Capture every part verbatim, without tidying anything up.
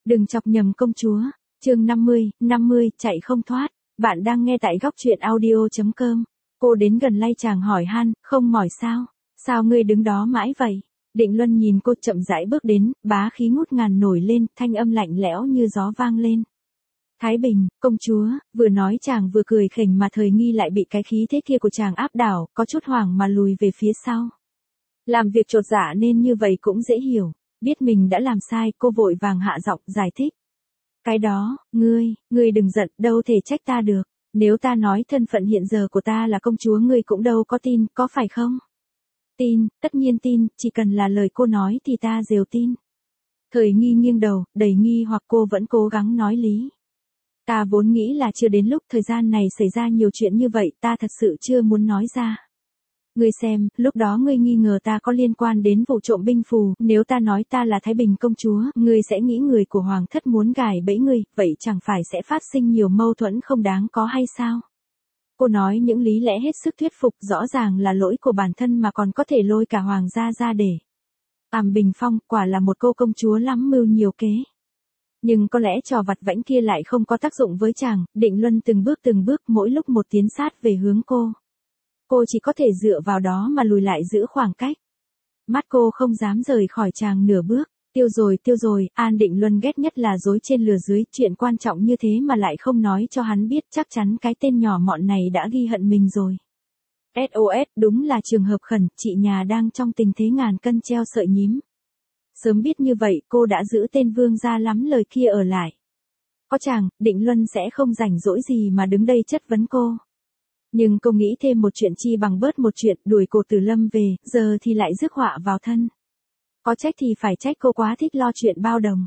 Đừng chọc nhầm công chúa. Chương năm mươi, năm mươi, chạy không thoát. Bạn đang nghe tại góc truyện audio chấm com. Cô đến gần lay chàng hỏi han, không mỏi sao? Sao ngươi đứng đó mãi vậy? Định Luân nhìn cô chậm rãi bước đến, bá khí ngút ngàn nổi lên, thanh âm lạnh lẽo như gió vang lên. Thái Bình, công chúa, vừa nói chàng vừa cười khỉnh mà thời nghi lại bị cái khí thế kia của chàng áp đảo, có chút hoảng mà lùi về phía sau. Làm việc chột dạ nên như vậy cũng dễ hiểu, biết mình đã làm sai, cô vội vàng hạ giọng giải thích. Cái đó, ngươi, ngươi đừng giận, đâu thể trách ta được, nếu ta nói thân phận hiện giờ của ta là công chúa ngươi cũng đâu có tin, có phải không? Tin, tất nhiên tin, chỉ cần là lời cô nói thì ta đều tin. Thời nghi nghiêng đầu, đầy nghi hoặc cô vẫn cố gắng nói lý. Ta vốn nghĩ là chưa đến lúc thời gian này xảy ra nhiều chuyện như vậy, ta thật sự chưa muốn nói ra. Ngươi xem, lúc đó ngươi nghi ngờ ta có liên quan đến vụ trộm binh phù, nếu ta nói ta là Thái Bình công chúa, ngươi sẽ nghĩ người của hoàng thất muốn gài bẫy ngươi, vậy chẳng phải sẽ phát sinh nhiều mâu thuẫn không đáng có hay sao? Cô nói những lý lẽ hết sức thuyết phục, rõ ràng là lỗi của bản thân mà còn có thể lôi cả hoàng gia ra để àm bình phong, quả là một cô công chúa lắm mưu nhiều kế. Nhưng có lẽ trò vặt vãnh kia lại không có tác dụng với chàng, Định Luân từng bước từng bước mỗi lúc một tiến sát về hướng cô. Cô chỉ có thể dựa vào đó mà lùi lại giữ khoảng cách. Mắt cô không dám rời khỏi chàng nửa bước. Tiêu rồi tiêu rồi, An Định Luân ghét nhất là dối trên lừa dưới, chuyện quan trọng như thế mà lại không nói cho hắn biết, chắc chắn cái tên nhỏ mọn này đã ghi hận mình rồi. ét ô ét, đúng là trường hợp khẩn, chị nhà đang trong tình thế ngàn cân treo sợi nhím. Sớm biết như vậy, cô đã giữ tên vương gia lắm lời kia ở lại. Có chàng, Định Luân sẽ không rảnh rỗi gì mà đứng đây chất vấn cô. Nhưng cô nghĩ thêm một chuyện chi bằng bớt một chuyện, đuổi cô Từ Lâm về, giờ thì lại rước họa vào thân. Có trách thì phải trách cô quá thích lo chuyện bao đồng.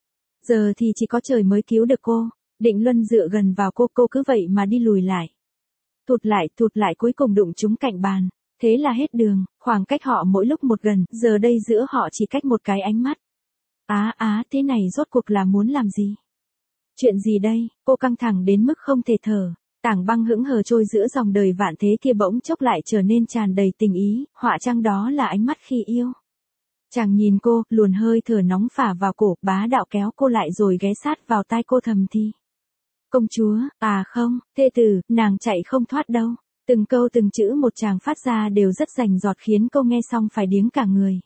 Giờ thì chỉ có trời mới cứu được cô. Định Luân dựa gần vào cô, cô cứ vậy mà đi lùi lại. Thụt lại, thụt lại cuối cùng đụng trúng cạnh bàn. Thế là hết đường, khoảng cách họ mỗi lúc một gần, giờ đây giữa họ chỉ cách một cái ánh mắt. Á á, thế này rốt cuộc là muốn làm gì? Chuyện gì đây? Cô căng thẳng đến mức không thể thở. Tảng băng hững hờ trôi giữa dòng đời vạn thế kia bỗng chốc lại trở nên tràn đầy tình ý, họa chăng đó là ánh mắt khi yêu. Chàng nhìn cô, luồn hơi thở nóng phả vào cổ, bá đạo kéo cô lại rồi ghé sát vào tai cô thầm thì. Công chúa, à không, thê tử, nàng chạy không thoát đâu. Từng câu từng chữ một chàng phát ra đều rất rành rọt khiến cô nghe xong phải điếng cả người.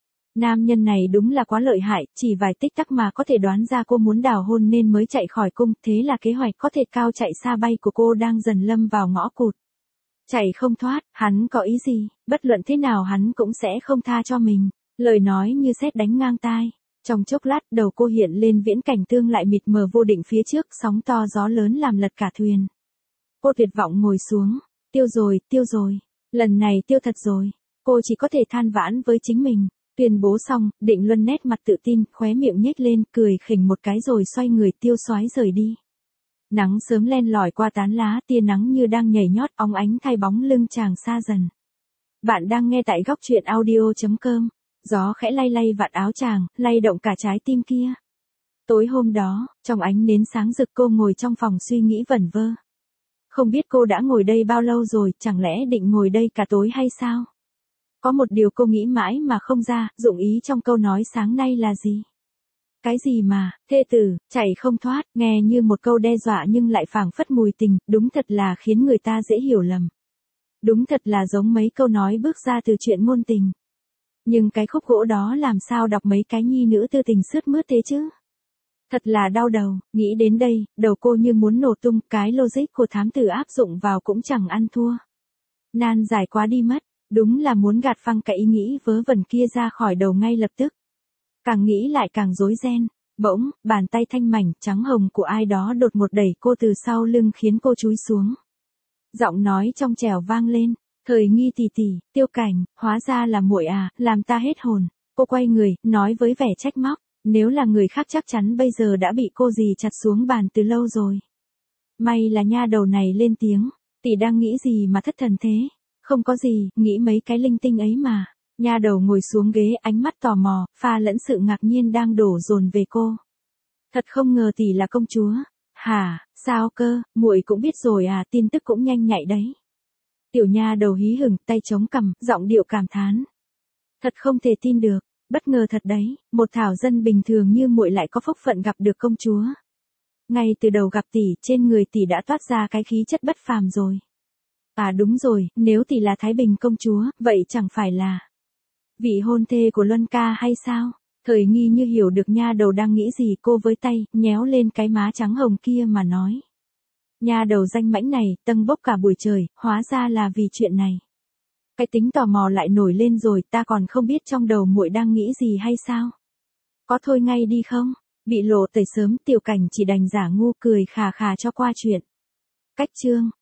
Nam nhân này đúng là quá lợi hại, chỉ vài tích tắc mà có thể đoán ra cô muốn đào hôn nên mới chạy khỏi cung, thế là kế hoạch có thể cao chạy xa bay của cô đang dần lâm vào ngõ cụt. Chạy không thoát, hắn có ý gì, bất luận thế nào hắn cũng sẽ không tha cho mình. Lời nói như sét đánh ngang tai. Trong chốc lát đầu cô hiện lên viễn cảnh tương lại mịt mờ vô định phía trước, sóng to gió lớn làm lật cả thuyền. Cô tuyệt vọng ngồi xuống. Tiêu rồi, tiêu rồi. Lần này tiêu thật rồi. Cô chỉ có thể than vãn với chính mình. Tuyên bố xong, Định Luân nét mặt tự tin, khóe miệng nhếch lên, cười khỉnh một cái rồi xoay người tiêu xoái rời đi. Nắng sớm len lỏi qua tán lá, tia nắng như đang nhảy nhót óng ánh thay bóng lưng chàng xa dần. Bạn đang nghe tại góc truyện audio chấm com. Gió khẽ lay lay vạt áo chàng, lay động cả trái tim kia. Tối hôm đó, trong ánh nến sáng rực cô ngồi trong phòng suy nghĩ vẩn vơ. Không biết cô đã ngồi đây bao lâu rồi, chẳng lẽ định ngồi đây cả tối hay sao? Có một điều cô nghĩ mãi mà không ra, dụng ý trong câu nói sáng nay là gì? Cái gì mà, thê tử, chạy không thoát, nghe như một câu đe dọa nhưng lại phảng phất mùi tình, đúng thật là khiến người ta dễ hiểu lầm. Đúng thật là giống mấy câu nói bước ra từ chuyện ngôn tình. Nhưng cái khúc gỗ đó làm sao đọc mấy cái nhi nữ tư tình sướt mướt thế chứ? Thật là đau đầu, nghĩ đến đây, đầu cô như muốn nổ tung, cái logic của thám tử áp dụng vào cũng chẳng ăn thua. Nan giải quá đi mất, đúng là muốn gạt phăng cái ý nghĩ vớ vẩn kia ra khỏi đầu ngay lập tức. Càng nghĩ lại càng rối ren, bỗng, bàn tay thanh mảnh trắng hồng của ai đó đột ngột đẩy cô từ sau lưng khiến cô chúi xuống. Giọng nói trong trẻo vang lên. Thời nghi tỷ tỷ, Tiêu Cảnh, hóa ra là muội à, làm ta hết hồn. Cô quay người, nói với vẻ trách móc, nếu là người khác chắc chắn bây giờ đã bị cô dì chặt xuống bàn từ lâu rồi. May là nha đầu này lên tiếng, tỷ đang nghĩ gì mà thất thần thế? Không có gì, nghĩ mấy cái linh tinh ấy mà. Nha đầu ngồi xuống ghế, ánh mắt tò mò, pha lẫn sự ngạc nhiên đang đổ dồn về cô. Thật không ngờ tỷ là công chúa. Hả, sao cơ, muội cũng biết rồi à, tin tức cũng nhanh nhạy đấy. Tiểu nha đầu hí hửng, tay chống cằm, giọng điệu cảm thán. Thật không thể tin được, Bất ngờ thật đấy, một thảo dân bình thường như muội lại có phúc phận gặp được công chúa. Ngay từ đầu gặp tỷ, trên người tỷ đã toát ra cái khí chất bất phàm rồi. À đúng rồi, nếu tỷ là Thái Bình công chúa, vậy chẳng phải là vị hôn thê của Luân ca hay sao? Thời Nghi như hiểu được nha đầu đang nghĩ gì, cô với tay, nhéo lên cái má trắng hồng kia mà nói. Nha đầu danh mãnh này, tâng bốc cả buổi trời, hóa ra là vì chuyện này. Cái tính tò mò lại nổi lên rồi, ta còn không biết trong đầu muội đang nghĩ gì hay sao? Có thôi ngay đi không? Bị lộ tẩy sớm, Tiểu Cảnh chỉ đành giả ngu cười khà khà cho qua chuyện. Cách chương